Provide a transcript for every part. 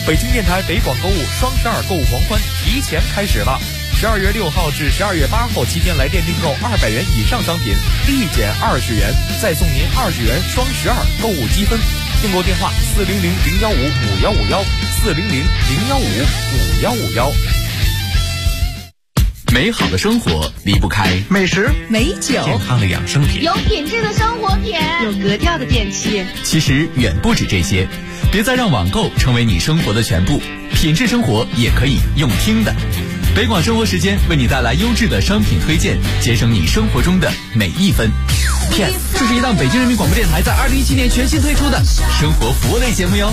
北京电台北广购物双12购物狂欢提前开始了，12月6号至12月8号期间来电订购200元以上商品，立减20元，再送您20元双12购物积分。订购电话400-015-5151，400-015-5151。 美好的生活离不开美食、 美酒、 健康的养生品， 有品质的生活品， 有格调的电器。 其实远不止这些，别再让网购成为你生活的全部，品质生活也可以用听的。北广生活时间为你带来优质的商品推荐，节省你生活中的每一分。Yes， 这是一档北京人民广播电台在2017年全新推出的生活服务类节目哟。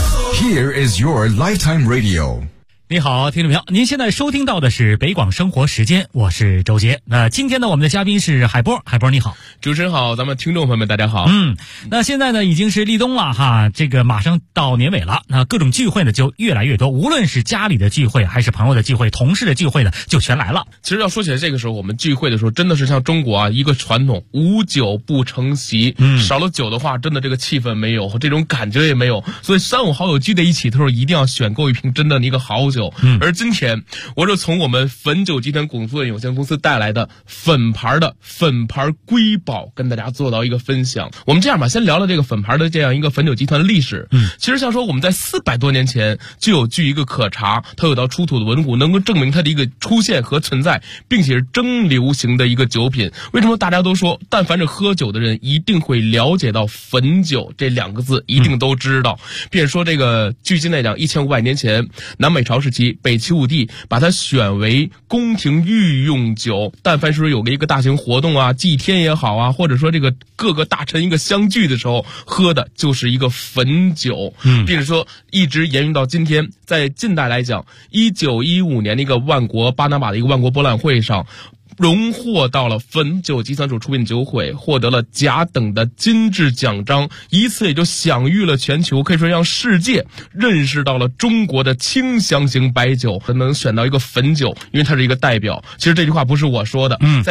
Here is your lifetime radio。 你好，听众朋友，您现在收听到的是北广生活时间，我是周杰。那今天呢，我们的嘉宾是海波，海波你好。 主持人好，咱们听众朋友们大家好。 那现在呢已经是立冬了哈，这个马上到年尾了，那各种聚会呢就越来越多，无论是家里的聚会还是朋友的聚会、同事的聚会呢，就全来了。 其实要说起来，这个时候我们聚会的时候，真的是像中国啊一个传统，无酒不成席。少了酒的话，真的这个气氛没有，这种感觉也没有。所以3、5好友聚在一起的时候，一定要选购一瓶真的一个好酒。而今天我是从我们汾酒集团公司有限公司带来的汾牌瑰宝跟大家做到一个分享。我们这样吧，先聊聊这个汾牌的这样一个汾酒集团的历史。其实像说我们在400多年前就有据一个可查，它有到出土的文物能够证明它的一个出现和存在，并且是蒸馏型的一个酒品。为什么大家都说但凡是喝酒的人一定会了解到汾酒这2个字，一定都知道。并且说这个距今来讲1500年前南北朝时期，北齐武帝把它选为宫廷御用酒，但凡是有一个大型活动啊，祭天也好啊，或者说这个各个大臣一个相聚的时候喝的就是一个汾酒。并且说一直沿用到今天。在近代来讲，1915年的一个巴拿马的一个万国博览会上，荣获到了汾酒集团所出品酒会，获得了甲等的金质奖章，以此也就享誉了全球，可以说让世界认识到了中国的清香型白酒能选到一个汾酒，因为它是一个代表。其实这句话不是我说的，在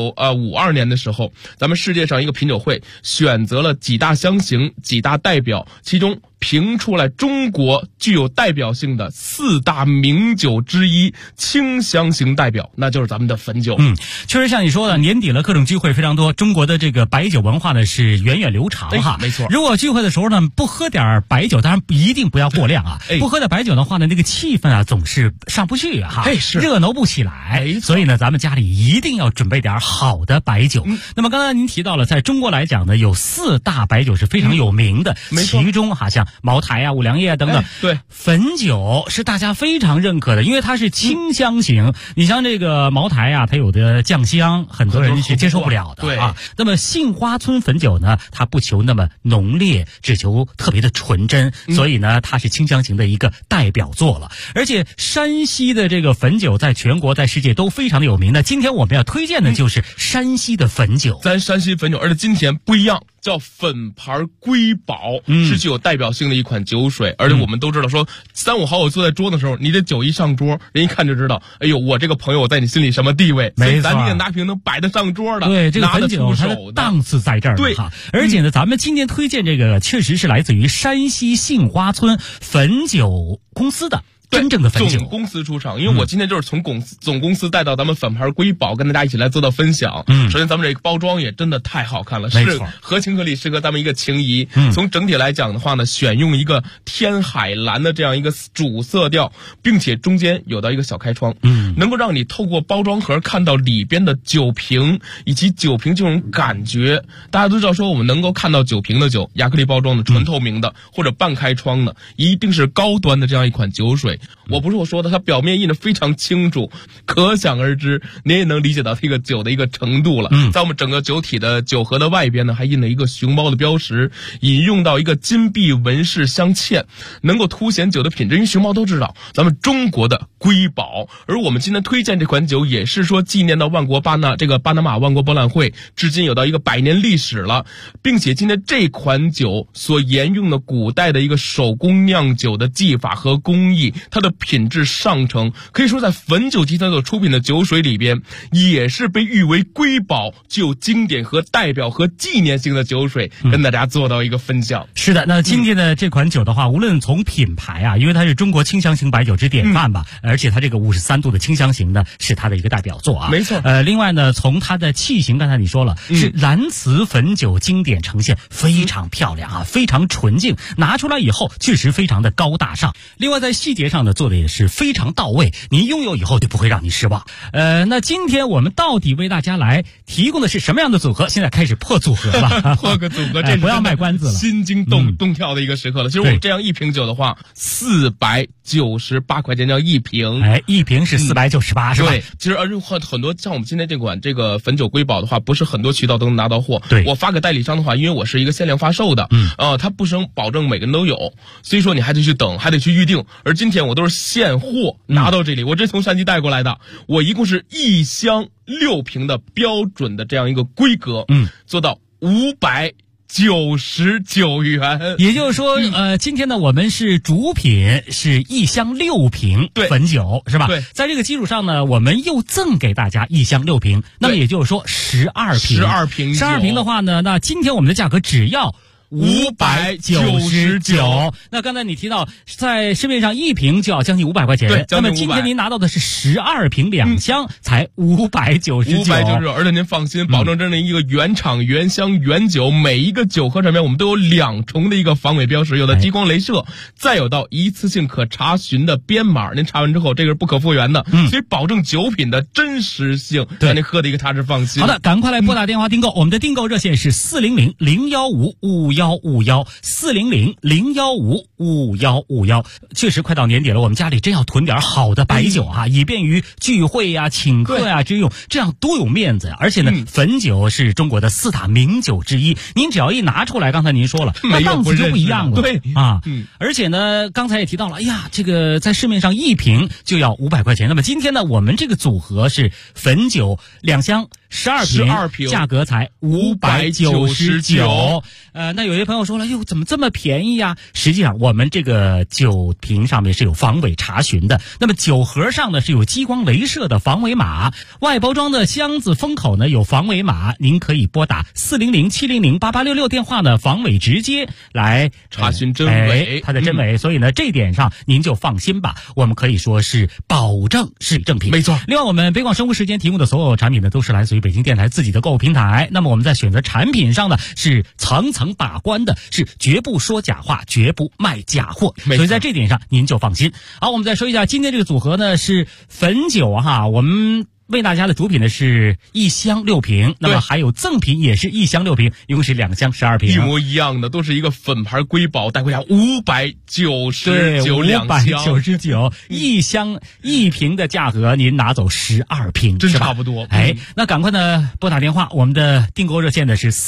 1952年的时候，咱们世界上一个品酒会选择了几大香型、几大代表，其中评出来中国具有代表性的4大名酒之一，清香型代表，那就是咱们的汾酒。 确实像你说的，年底了，各种聚会非常多，中国的这个白酒文化呢是源远流长哈。 没错。 如果聚会的时候呢不喝点白酒，当然一定不要过量啊。不喝点白酒的话呢，那个气氛啊总是上不去哈，热闹不起来。所以呢，咱们家里一定要准备点好的白酒。那么刚才您提到了，在中国来讲呢，有4大白酒是非常有名的，其中哈像茅台啊、五粮液啊等等。 对， 汾酒是大家非常认可的，因为它是清香型。你像这个茅台啊，它有的酱香，很多人是接受不了的啊。那么杏花村汾酒呢，它不求那么浓烈，只求特别的纯真，所以呢，它是清香型的一个代表作了。而且山西的这个汾酒在全国在世界都非常的有名的。今天我们要推荐的就是山西的汾酒。 咱山西汾酒，而且今天不一样，叫汾牌瑰宝，是具有代表性的一款酒水。而且我们都知道说，3、5好友坐在桌的时候，你的酒一上桌，人一看就知道，哎呦，我这个朋友在你心里什么地位。 没错， 咱得拿瓶能摆得上桌的， 对，这个汾酒它的档次在这儿。 对哈，而且呢，咱们今天推荐这个确实是来自于山西杏花村汾酒公司的。真正的汾酒总公司出厂，因为我今天就是从总公司带到咱们汾牌瑰宝，跟大家一起来做到分享。首先咱们这个包装也真的太好看了，是合情合理，适合咱们一个情谊。从整体来讲的话呢，选用一个天海蓝的这样一个主色调，并且中间有到一个小开窗，能够让你透过包装盒看到里边的酒瓶以及酒瓶这种感觉。大家都知道说，我们能够看到酒瓶的酒，亚克力包装的、纯透明的或者半开窗的，一定是高端的这样一款酒水。我不是我说的，它表面印的非常清楚，可想而知，您也能理解到这个酒的一个程度了。在我们整个酒体的酒盒的外边呢，还印了一个熊猫的标识，引用到一个金碧纹饰镶嵌，能够凸显酒的品质。因为熊猫都知道咱们中国的瑰宝，而我们今天推荐这款酒也是说纪念到巴拿马万国博览会，至今有到一个100年历史了，并且今天这款酒所沿用的古代的一个手工酿酒的技法和工艺， 它的品质上乘，可以说在汾酒集团所出品的酒水里边，也是被誉为瑰宝，具有经典和代表和纪念性的酒水，跟大家做到一个分享。 是的，那今天的这款酒的话，无论从品牌啊，因为它是中国清香型白酒之典范吧，而且它这个53度的清香型呢，是它的一个代表作啊。 没错。 另外呢，从它的器型，刚才你说了，是蓝瓷汾酒经典呈现，非常漂亮啊，非常纯净，拿出来以后确实非常的高大上。另外在细节上呢，做的也是非常到位，你拥有以后就不会让你失望。那今天我们到底为大家来提供的是什么样的组合？现在开始破组合了， 破个组合，这不要卖关子了， 心惊动跳的一个时刻了。其实我们这样一瓶酒的话，498块钱叫一瓶， 一瓶是498，是吧？ 对，其实而且很多像我们今天这款这个汾酒瑰宝的话，不是很多渠道都能拿到货。 对， 我发给代理商的话，因为我是一个限量发售的，它不能保证每个人都有，所以说你还得去等，还得去预定。而今天我都是现货拿到这里，我这从山西带过来的，我一共是1箱6瓶的标准的这样一个规格，做到599元。 也就是说，今天呢，我们是主品是1箱6瓶汾酒，是吧？ 对， 在这个基础上呢，我们又赠给大家1箱6瓶，那么也就是说12瓶，12瓶的话呢，那今天我们的价格只要599。那刚才你提到在市面上1瓶就要将近500块钱， 对， 那么今天您拿到的是12瓶2箱，才599。 而且您放心，保证这样的一个原厂原香原酒，每一个酒盒上面我们都有2重的一个防伪标识，有的激光镭射，再有到一次性可查询的编码，您查完之后这个是不可复原的，所以保证酒品的真实性，让您喝的一个踏实放心。 好的，赶快来拨打电话订购，我们的订购热线是400-015-5151，400-015-5151。确实快到年底了，我们家里真要囤点好的白酒啊，以便于聚会呀、请客呀之用，这样多有面子呀。而且呢，汾酒是中国的4大名酒之一，您只要一拿出来，刚才您说了，那档次就不一样了。 对啊，而且呢，刚才也提到了，哎呀，这个在市面上1瓶就要500块钱。那么今天呢，我们这个组合是汾酒2箱12瓶，价格才599。那有些朋友说了，哟，怎么这么便宜呀？实际上，我们这个酒瓶上面是有防伪查询的，那么酒盒上呢是有激光镭射的防伪码，外包装的箱子封口呢有防伪码，您可以拨打400-700-8866电话呢防伪直接来查询真伪， 它的真伪。所以呢，这一点上您就放心吧，我们可以说是保证是正品。 没错。 另外，我们北广生物时间提供的所有产品呢，都是来自于北京电台自己的购物平台。那么我们在选择产品上呢，是层层把关的，是绝不说假话，绝不卖假货。所以在这点上您就放心。好，我们再说一下今天这个组合呢是汾酒哈，我们为大家的主品呢是1箱6瓶，那么还有赠品也是1箱6瓶，一共是2箱12瓶， 一模一样的，都是一个粉牌瑰宝，带回家599，2箱 ，1箱1瓶的价格，您拿走12瓶， 真差不多。 那赶快呢拨打电话，我们的订购热线呢是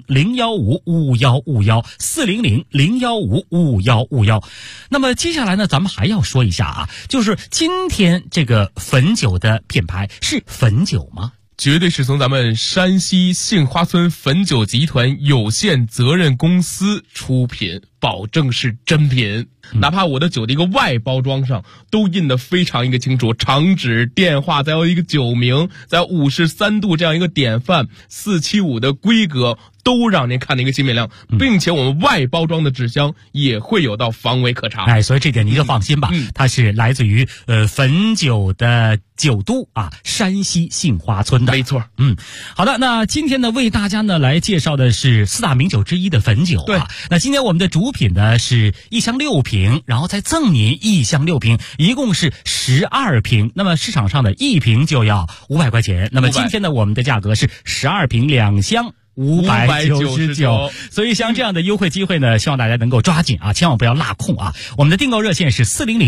400-015-5151，400-015-5151。那么接下来呢，咱们还要说一下啊，就是今天这个汾酒的品牌是汾酒吗？ 绝对是从咱们山西杏花村汾酒集团有限责任公司出品，保证是真品。哪怕我的酒的一个外包装上都印得非常一个清楚，厂址、电话，再有一个酒名，再有53度这样一个典范，475的规格，都让您看的一个新面亮，并且我们外包装的纸箱也会有到防伪可查。 所以这点您就放心吧，它是来自于汾酒的酒都啊，山西杏花村的。 没错。 好的，那今天呢为大家呢来介绍的是4大名酒之一的汾酒啊。 对， 那今天我们的主品呢是1箱6瓶，然后再赠您1箱6瓶，一共是12瓶。那么市场上的1瓶就要500块钱，那么今天呢我们的价格是12瓶2箱599，所以像这样的优惠机会呢，希望大家能够抓紧啊，千万不要落空啊！我们的订购热线是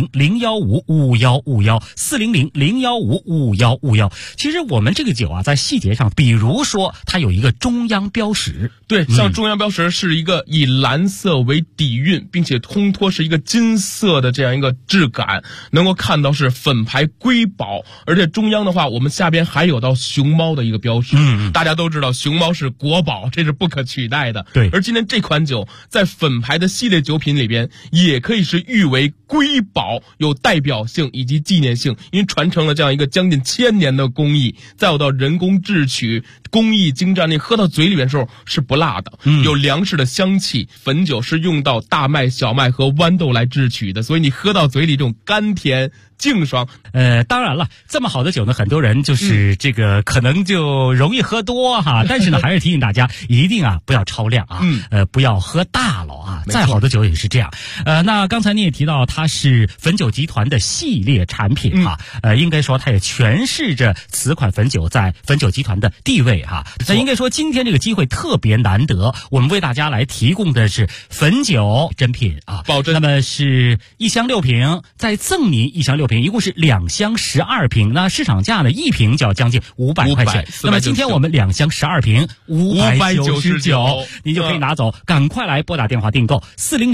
400-015-5151，400-015-5151。其实我们这个酒啊，在细节上，比如说它有一个中央标识， 对，像中央标识是一个以蓝色为底蕴，并且烘托是一个金色的这样一个质感，能够看到是粉牌瑰宝，而且中央的话，我们下边还有到熊猫的一个标识。大家都知道熊猫是国国宝，这是不可取代的。 对， 而今天这款酒在粉牌的系列酒品里边，也可以是誉为瑰宝，有代表性以及纪念性，因为传承了这样一个将近1000年的工艺，再有到人工制曲，工艺精湛，你喝到嘴里面的时候是不辣的，有粮食的香气。汾酒是用到大麦、小麦和豌豆来制曲的，所以你喝到嘴里这种甘甜净爽。 当然了，这么好的酒呢，很多人就是这个可能就容易喝多哈，但是呢，还是提醒大家一定不要超量啊，不要喝大了啊。再好的酒也是这样。那刚才你也提到它是汾酒集团的系列产品啊，应该说它也诠释着此款汾酒在汾酒集团的地位哈。那应该说今天这个机会特别难得，我们为大家来提供的是汾酒珍品啊， 保真。 那么是1箱6瓶，再赠您1箱6瓶，一共是2箱12瓶。那市场价呢，一瓶就要将近500块钱。那么今天我们2箱12瓶599，您就可以拿走。赶快来拨打电话订购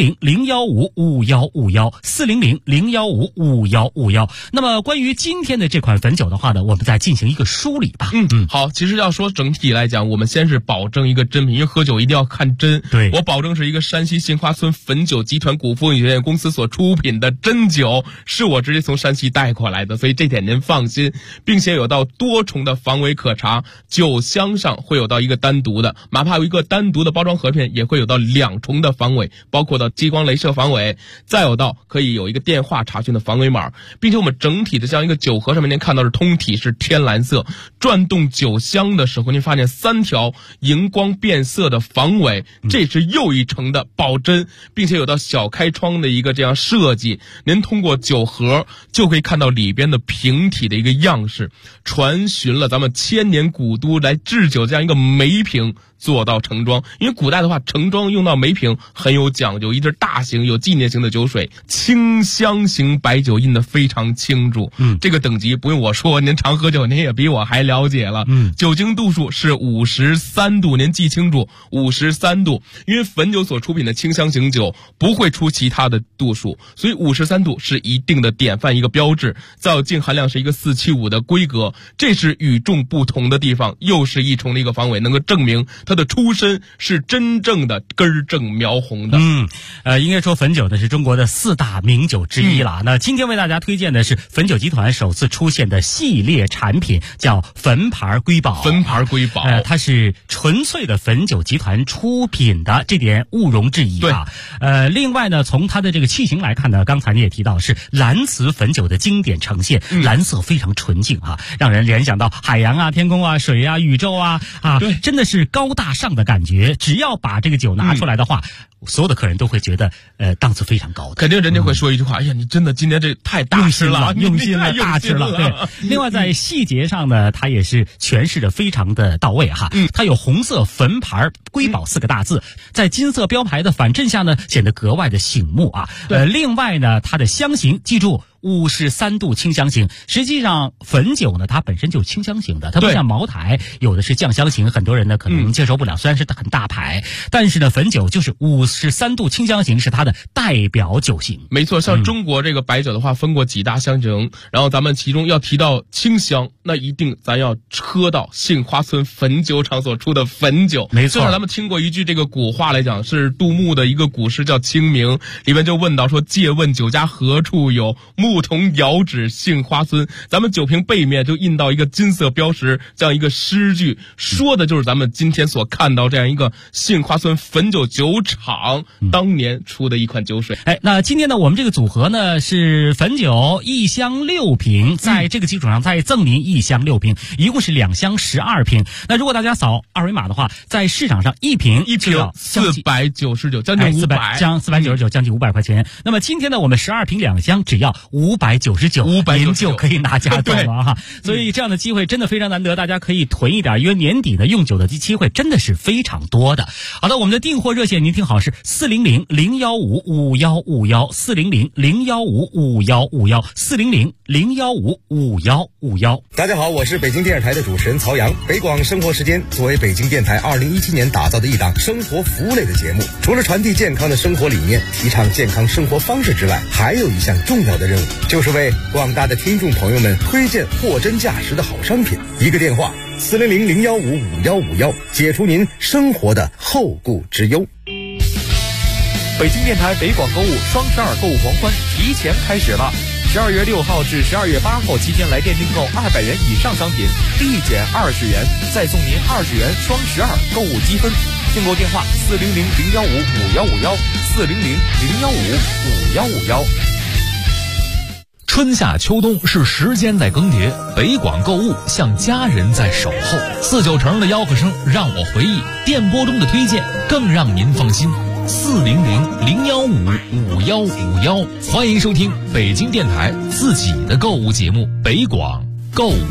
400-015-5151，400-015-5151。那么关于今天的这款汾酒的话呢，我们再进行一个梳理吧。 好，其实要说整体来讲，我们先是保证一个真品，因为喝酒一定要看真。 对， 我保证是一个山西杏花村汾酒集团股份有限公司所出品的真酒，是我直接从山西带过来的，所以这点您放心，并且有到多重的防伪可查，酒箱上会有到一个单独的，哪怕有一个单独的包装盒片，也会有到2重的防伪，包括到激光镭射防伪，再有到可以有一个电话查询的防伪码，并且我们整体的这样一个酒盒上面，您看到是通体是天蓝色，转动酒箱的时候，您发现3条荧光变色的防伪，这是又一层的保真，并且有到小开窗的一个这样设计，您通过酒盒就可以看到里边的瓶体的一个样式，传寻了咱们千年古都来制酒这样一个梅瓶做到盛装。因为古代的话，盛装用到梅瓶很有讲究，一只大型有纪念性的酒水，清香型白酒印得非常清楚。这个等级不用我说，您常喝酒您也比我还了解了。酒精度数是53度，您记清楚53度，因为汾酒所出品的清香型酒不会出其他的度数，所以53度是一定的典范一个标志。再有净含量是一个475的规格，这是与众不同的地方，又是一重的一个防伪，能够证明它的出身是真正的根正苗红的。 应该说汾酒呢是中国的4大名酒之一了。那今天为大家推荐的是汾酒集团首次出现的系列产品，叫汾牌瑰宝。 汾牌瑰宝， 它是纯粹的汾酒集团出品的，这点毋庸置疑啊。另外呢，从它的这个器型来看呢，刚才你也提到是蓝瓷汾酒的经典呈现，蓝色非常纯净啊，让人联想到海洋啊、天空啊、水啊、宇宙啊，对，真的是高大上的感觉。只要把这个酒拿出来的话，所有的客人都会觉得档次非常高的。 肯定人家会说一句话，哎呀，你真的今天这太大吃了， 用心了，大吃了。对，另外在细节上呢，它也是诠释的非常的到位哈。它有红色汾牌瑰宝4个大字，在金色标牌的反衬下呢，显得格外的醒目啊。另外呢，它的香型，记住53度清香型。实际上汾酒呢，它本身就是清香型的，它不像茅台有的是酱香型，很多人呢可能接受不了，虽然是很大牌，但是呢汾酒就是53度清香型是它的代表酒型。 没错，像中国这个白酒的话分过几大香型，然后咱们其中要提到清香，那一定咱要喝到杏花村汾酒厂所出的汾酒。 没错， 咱们听过一句这个古话来讲，是杜牧的一个古诗叫《清明》，里面就问到说，借问酒家何处有，牧童遥指杏花村。咱们酒瓶背面就印到一个金色标识，这样一个诗句，说的就是咱们今天所看到这样一个杏花村汾酒酒厂当年出的一款酒水。 那今天呢，我们这个组合呢是汾酒1箱6瓶，在这个基础上再赠您1箱6瓶，一共是2箱12瓶。那如果大家扫二维码的话，在市场上一瓶 499，将近500， 将499，将近500块钱。那么今天呢，我们12瓶2箱只要599，您就可以拿家走了哈。所以这样的机会真的非常难得，大家可以囤一点，因为年底呢用酒的机会真的是非常多的。好的，我们的订货热线您听好是400-015-5151，400-015-5151，400-015-5151。 0005155151。 大家好，我是北京电视台的主持人曹阳。北广生活时间作为北京电台2017年打造的一档生活服务类的节目，除了传递健康的生活理念，提倡健康生活方式之外，还有一项重要的任务，就是为广大的听众朋友们推荐货真价实的好商品。一个电话400-015-5151，解除您生活的后顾之忧。 北京电台北广购物双12购物狂欢提前开始了，12月6号至12月8号期间来店订购200元以上商品，立减20元，再送您20元双12购物积分。订购电话400-015-5151，400-015-5151。 春夏秋冬是时间在更迭，北广购物像家人在守候。49成的吆喝声让我回忆，电波中的推荐更让您放心。400-015-5151，欢迎收听北京电台自己的购物节目北广购物。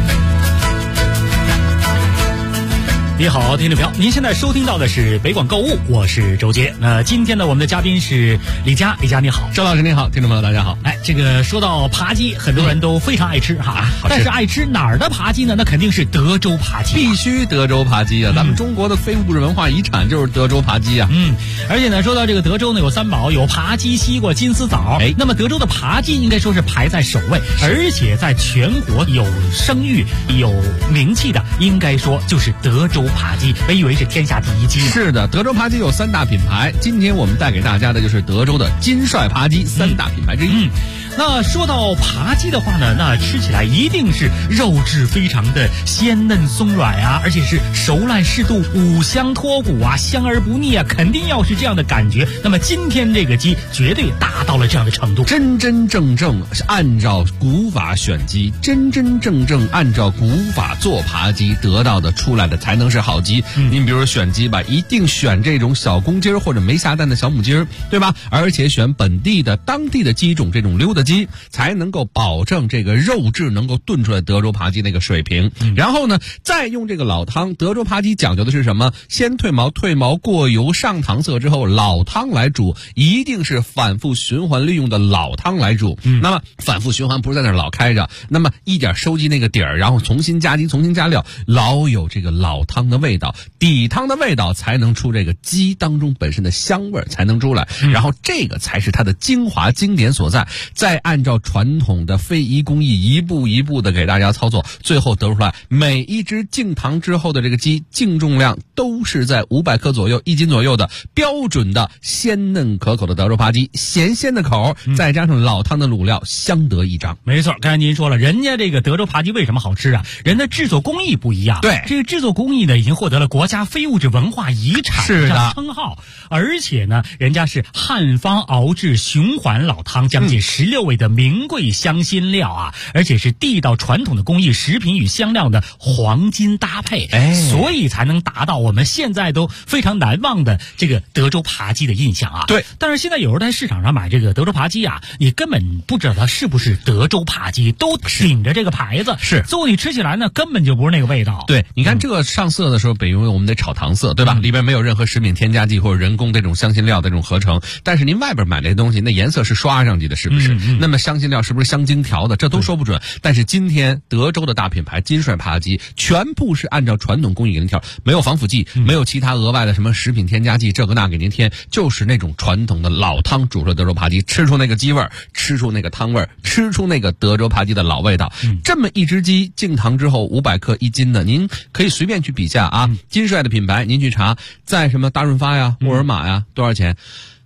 你好，听众朋友，您现在收听到的是北广购物，我是周杰。今天呢，我们的嘉宾是李佳，李佳你好， 周老师你好，听众朋友大家好。 这个说到扒鸡，很多人都非常爱吃哈，但是爱吃哪儿的扒鸡呢？那肯定是德州扒鸡， 必须德州扒鸡啊！咱们中国的非物质文化遗产就是德州扒鸡啊。 而且呢，说到这个德州呢，有三宝，有扒鸡、西瓜、金丝枣。那么德州的扒鸡应该说是排在首位，而且在全国有声誉、有名气的，应该说就是德州扒鸡，被誉为是天下第一鸡。 是的，德州扒鸡有3大品牌，今天我们带给大家的就是德州的金帅扒鸡3大品牌之一。 那说到扒鸡的话呢，那吃起来一定是肉质非常的鲜嫩松软啊，而且是熟烂适度，五香脱骨啊，香而不腻啊，肯定要是这样的感觉。那么今天这个鸡绝对达到了这样的程度， 真真正正是按照古法选鸡，真真正正按照古法做扒鸡，得到的出来的才能是好鸡。您比如选鸡吧，一定选这种小公鸡或者没下蛋的小母鸡，对吧？而且选本地的当地的鸡种，这种溜达鸡才能够保证这个肉质能够炖出来德州扒鸡那个水平。然后呢，再用这个老汤，德州扒鸡讲究的是什么？先退毛，退毛过油上糖色之后，老汤来煮，一定是反复循环利用的老汤来煮。那么反复循环不是在那儿老开着，那么一点收集那个底儿，然后重新加鸡，重新加料，老有这个老汤的味道，底汤的味道才能出这个鸡当中本身的香味才能出来。然后这个才是它的精华经典所在。再按照传统的非遗工艺一步一步的给大家操作，最后得出来每一只净糖之后的这个鸡净重量都是在500克左右，1斤左右的标准的鲜嫩可口的德州扒鸡，咸鲜的口，再加上老汤的卤料，相得益彰。 没错，刚才您说了，人家这个德州扒鸡为什么好吃啊？人的制作工艺不一样。 对， 这个制作工艺呢，已经获得了国家非物质文化遗产这样称号，而且呢，人家是汉方熬制循环老汤，将近16味的名贵香辛料啊，而且是地道传统的工艺，食品与香料的黄金搭配，所以才能达到我们现在都非常难忘的这个德州扒鸡的印象啊。 对， 但是现在有人在市场上买这个德州扒鸡啊，你根本不知道它是不是德州扒鸡，都顶着这个牌子， 是， 最后你吃起来呢，根本就不是那个味道。 对，你看这个上色的时候，因为我们得炒糖色，对吧？里边没有任何食品添加剂或者人工这种香辛料的这种合成，但是您外边买这些东西，那颜色是刷上去的，是不是？那么香辛料是不是香精调的？这都说不准。但是今天德州的大品牌金帅扒鸡，全部是按照传统工艺给您调，没有防腐剂，没有其他额外的什么食品添加剂，这个那给您添，就是那种传统的老汤煮出的德州扒鸡，吃出那个鸡味儿，吃出那个汤味儿，吃出那个德州扒鸡的老味道。这么一只鸡净糖之后500克1斤的，您可以随便去比价啊。金帅的品牌您去查，在什么大润发呀、沃尔玛呀，多少钱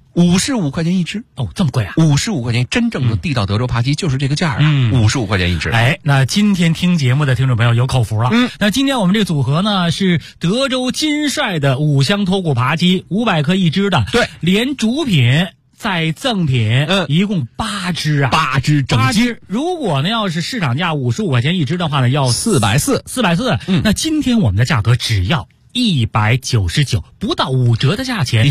？55块钱一只哦，这么贵啊 ！55块钱，真正的地道德州扒鸡就是这个价啊！55块钱一只。 那今天听节目的听众朋友有口福了。那今天我们这个组合呢是德州金帅的五香脱骨扒鸡，500克一只的， 对， 连主品再赠品，一共8只啊 ，8只整鸡。 如果呢要是市场价55块钱一只的话呢，要440。那今天我们的价格只要199，不到5折的价钱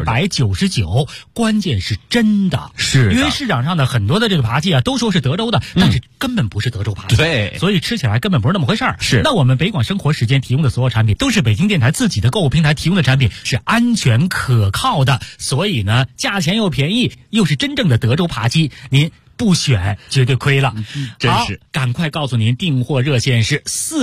，199，关键是真的， 是因为市场上的很多的这个扒鸡啊，都说是德州的，但是根本不是德州扒鸡， 对， 所以吃起来根本不是那么回事儿。 是， 那我们北广生活时间提供的所有产品，都是北京电台自己的购物平台提供的产品，是安全可靠的，所以呢，价钱又便宜，又是真正的德州扒鸡，您不选绝对亏了。 真是， 好，赶快告诉您，订货热线是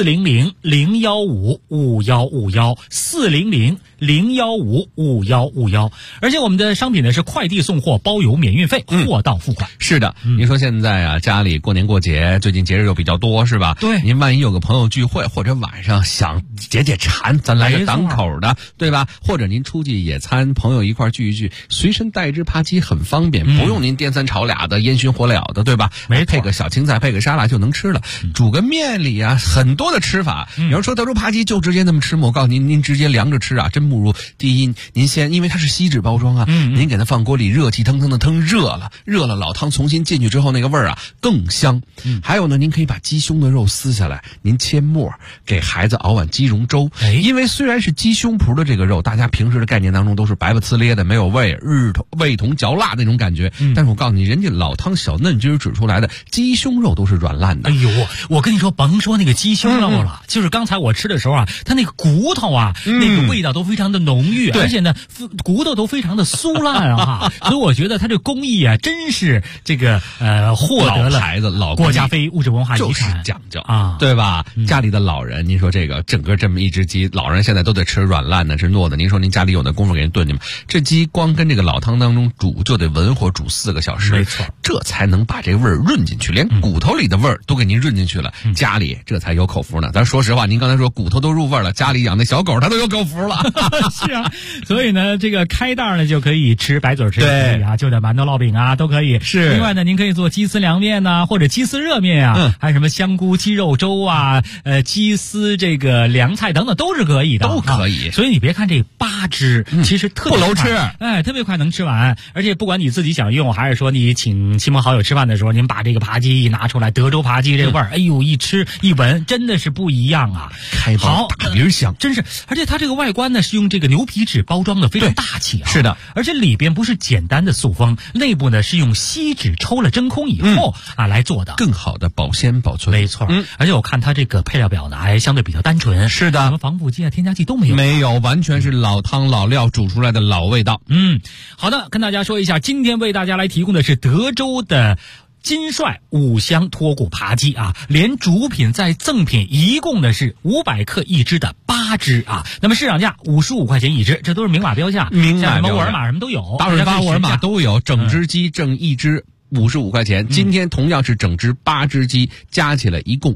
400-015-5151，400-015-5151。而且我们的商品呢是快递送货，包邮免运费，货到付款。 是的，您说现在啊，家里过年过节，最近节日又比较多，是吧？ 对， 您万一有个朋友聚会，或者晚上想解解馋，咱来个档口的，对吧？或者您出去野餐，朋友一块聚一聚，随身带一只扒鸡很方便，不用您颠三炒俩的、烟熏火燎的，对吧？ 没错， 配个小青菜，配个沙拉就能吃了。煮个面里啊，很多的吃法。有人说德州扒鸡就直接那么吃吗？我告诉您，您直接凉着吃啊，真不如。第一，您先，因为它是锡纸包装啊，您给它放锅里热气腾腾的腾热了，老汤重新进去之后，那个味儿啊更香。还有呢，您可以把鸡胸的肉撕下来，您切末，给孩子熬碗鸡蓉粥。因为虽然是鸡胸脯的这个肉，大家平时的概念当中都是白不呲咧的，没有味同嚼蜡那种感觉。但是我告诉你，人家老汤小嫩汁指出来的鸡胸肉都是软烂的。 哎呦，我跟你说，甭说那个鸡胸肉了，就是刚才我吃的时候啊，它那个骨头啊，那个味道都非常的浓郁，而且呢，骨头都非常的酥烂啊。所以我觉得它这工艺啊，真是这个获得了孩子老国家非物质文化遗产， 就是讲究啊， 对吧？家里的老人，您说这个整个这么一只鸡，老人现在都得吃软烂的，吃糯的。您说您家里有那功夫给人炖去吗？这鸡光跟这个老汤当中煮，就得文火煮4个小时， 没错， 这才能把这味儿润进去，连骨头里的味儿都给您润进去了，家里这才有口福呢。咱说实话，您刚才说骨头都入味了，家里养的小狗它都有口福了。 是啊，所以呢，这个开袋呢就可以吃，白嘴吃也可以啊，就点馒头烙饼啊都可以。 是， 另外呢，您可以做鸡丝凉面呐，或者鸡丝热面啊，还有什么香菇鸡肉粥啊，鸡丝这个凉菜等等都是可以的， 都可以。 所以你别看这8只，其实特别不楼吃， 特别快能吃完。而且不管你自己想用，还是说你请亲朋好友吃饭的时候，您把这个扒鸡一拿出来，德州扒鸡这味儿，哎呦，一吃一闻，真的是不一样啊！ 开包大鼻香， 真是。而且它这个外观呢是用这个牛皮纸包装的，非常大气啊。 是的， 而且里边不是简单的塑封，内部呢是用锡纸抽了真空以后来做的， 更好的保鲜保存。 没错，而且我看它这个配料表呢还相对比较单纯。 是的， 什么防腐剂啊、添加剂都没有， 没有，完全是老汤老料煮出来的老味道。 好的，跟大家说一下，今天为大家来提供的是德州的金帅5香脱骨扒鸡啊，连主品再赠品，一共呢是500克一只的8只啊。那么市场价55块钱一只，这都是明码标价， 明码标价， 像什么沃尔玛什么都有， 大润发、沃尔玛都有，整只鸡挣一只55块钱。今天同样是整只8只鸡，加起来一共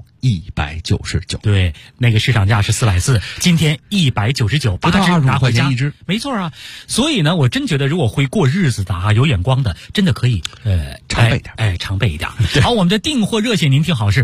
199。 对，那个市场价是440，今天199， 不到25块钱一只， 没错啊。所以呢，我真觉得如果会过日子的啊，有眼光的，真的可以常备点， 常备一点。好，我们的订货热线您听好是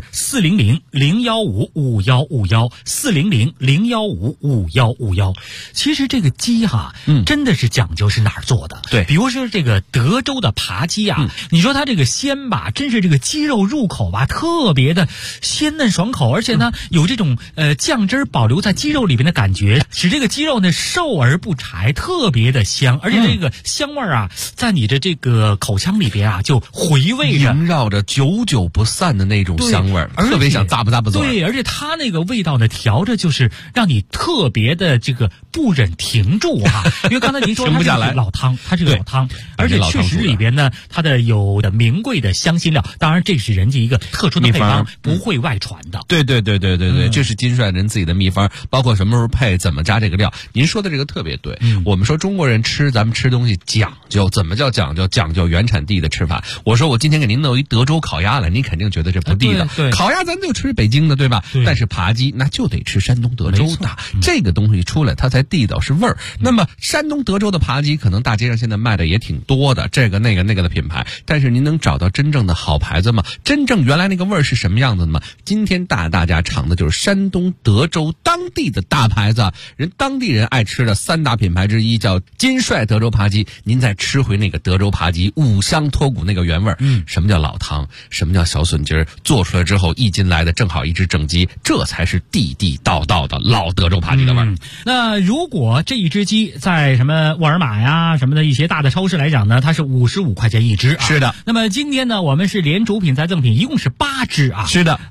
400-015-5151，400-015-5151。其实这个鸡哈，真的是讲究是哪儿做的。 对， 比如说这个德州的扒鸡啊，你说它这个鲜吧，真是这个鸡肉入口吧，特别的鲜嫩爽口，而且呢有这种酱汁保留在鸡肉里边的感觉，使这个鸡肉呢瘦而不柴，特别的香，而且这个香味啊，在你的这个口腔里边啊，就回味着， 萦绕着，久久不散的那种香味儿，特别想咂吧咂吧嘴。 对，而且它那个味道呢，调着就是让你特别的这个不忍停住啊，因为刚才您说它是老汤，它是个老汤，而且确实里边呢，它的有的名贵的香辛料，当然这是人家一个特殊的配方，不会外传的。 对，这是金帅人自己的秘方，包括什么时候配，怎么加这个料。您说的这个特别对。我们说中国人咱们吃东西讲究，怎么叫讲究？讲究原产地的吃法。我说我今天给您弄一德州烤鸭来，您肯定觉得这不地道。烤鸭咱就吃北京的，对吧？但是扒鸡那就得吃山东德州的，这个东西出来它才地道是味儿。那么山东德州的扒鸡，可能大街上现在卖的也挺多的，这个那个的品牌，但是您能找到真正的好牌子吗？真正原来那个味儿是什么样子的吗？今天大家尝的就是山东德州当地的大牌子，当地人爱吃的3大品牌之一叫金帅德州扒鸡。您再吃回那个德州扒鸡5香脱骨那个原味儿，什么叫老汤，什么叫小笋筋儿，做出来之后1斤来的正好一只整鸡，这才是地地道道的老德州扒鸡的味儿。 那如果这一只鸡在什么沃尔玛呀什么的一些大的超市来讲呢，它是55块钱一只啊。 是的。 那么今天呢，我们是连主品再赠品，一共是8只啊。 是的。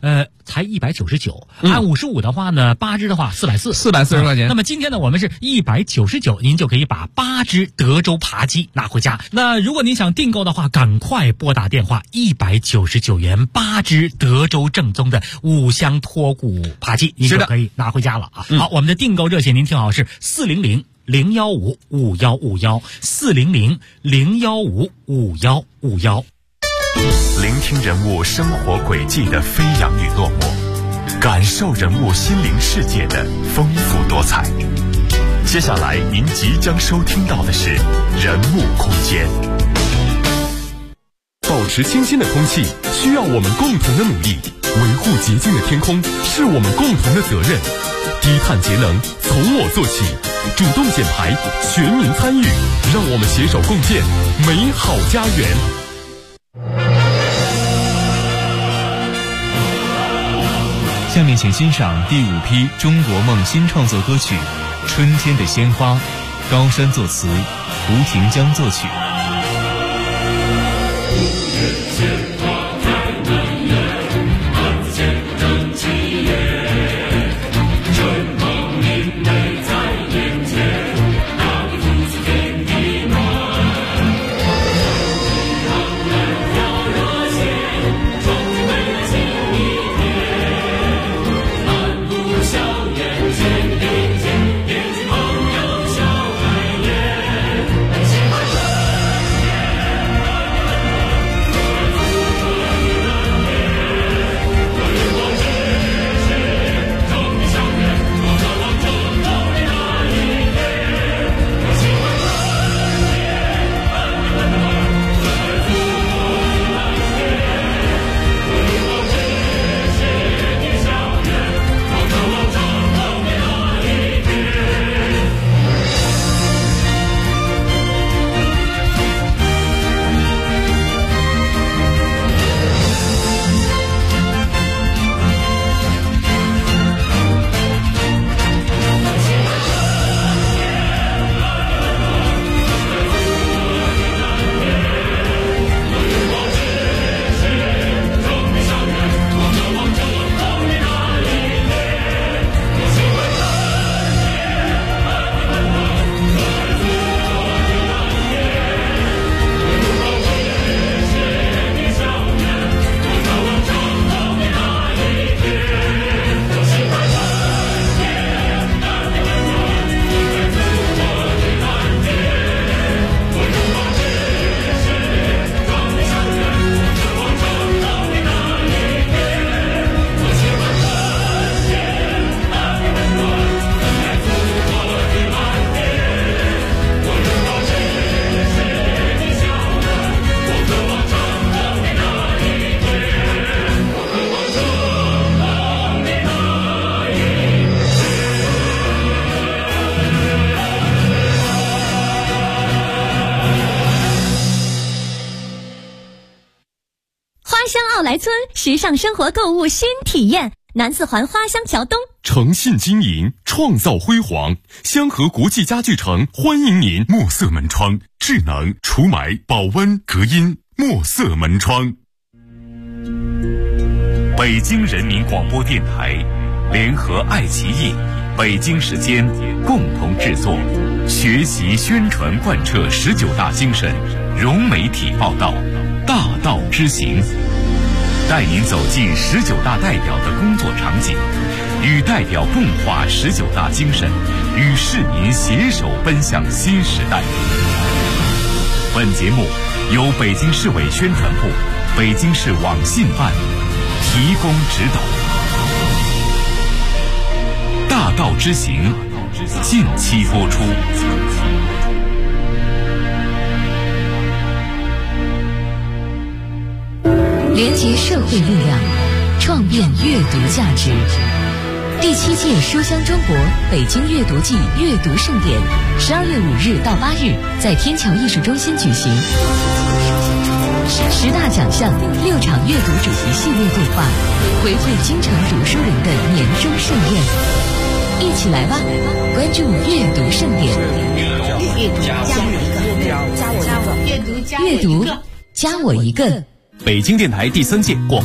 才199，按55的话呢，8只的话440 块钱。 那么今天呢，我们是199，您就可以把8只德州扒鸡拿回家。那如果您想订购的话，赶快拨打电话，199元8只德州正宗的5香脱骨扒鸡，您就可以拿回家了啊。好，我们的订购热线您听好，是400-015-5151，400-015-5151。 聆听人物生活轨迹的飞扬与落寞，感受人物心灵世界的丰富多彩。接下来您即将收听到的是人物空间。 保持清新的空气需要我们共同的努力，维护洁净的天空是我们共同的责任。低碳节能从我做起，主动减排，全民参与，让我们携手共建美好家园。 下面请欣赏第5批中国梦新创作歌曲《春天的鲜花》，高山作词，胡廷江作曲。 奥莱村时尚生活购物新体验，南四环花乡桥东， 诚信经营，创造辉煌。香河国际家具城欢迎您。墨色门窗，智能除霾、保温、隔音，墨色门窗。 北京人民广播电台联合爱奇艺、北京时间共同制作，学习宣传贯彻19大精神，融媒体报道，大道之行，带您走进19大代表的工作场景，与代表共话19大精神，与市民携手奔向新时代。本节目由北京市委宣传部、北京市网信办提供指导。大道之行，近期播出。 连结社会力量，创变阅读价值。第7届书香中国北京阅读季阅读盛典12月5日到8日在天桥艺术中心举行，10大奖项，6场阅读主题系列对话，回馈京城读书人的年终盛宴。一起来吧，关注阅读盛典。阅读加我一个。 北京电台第3届广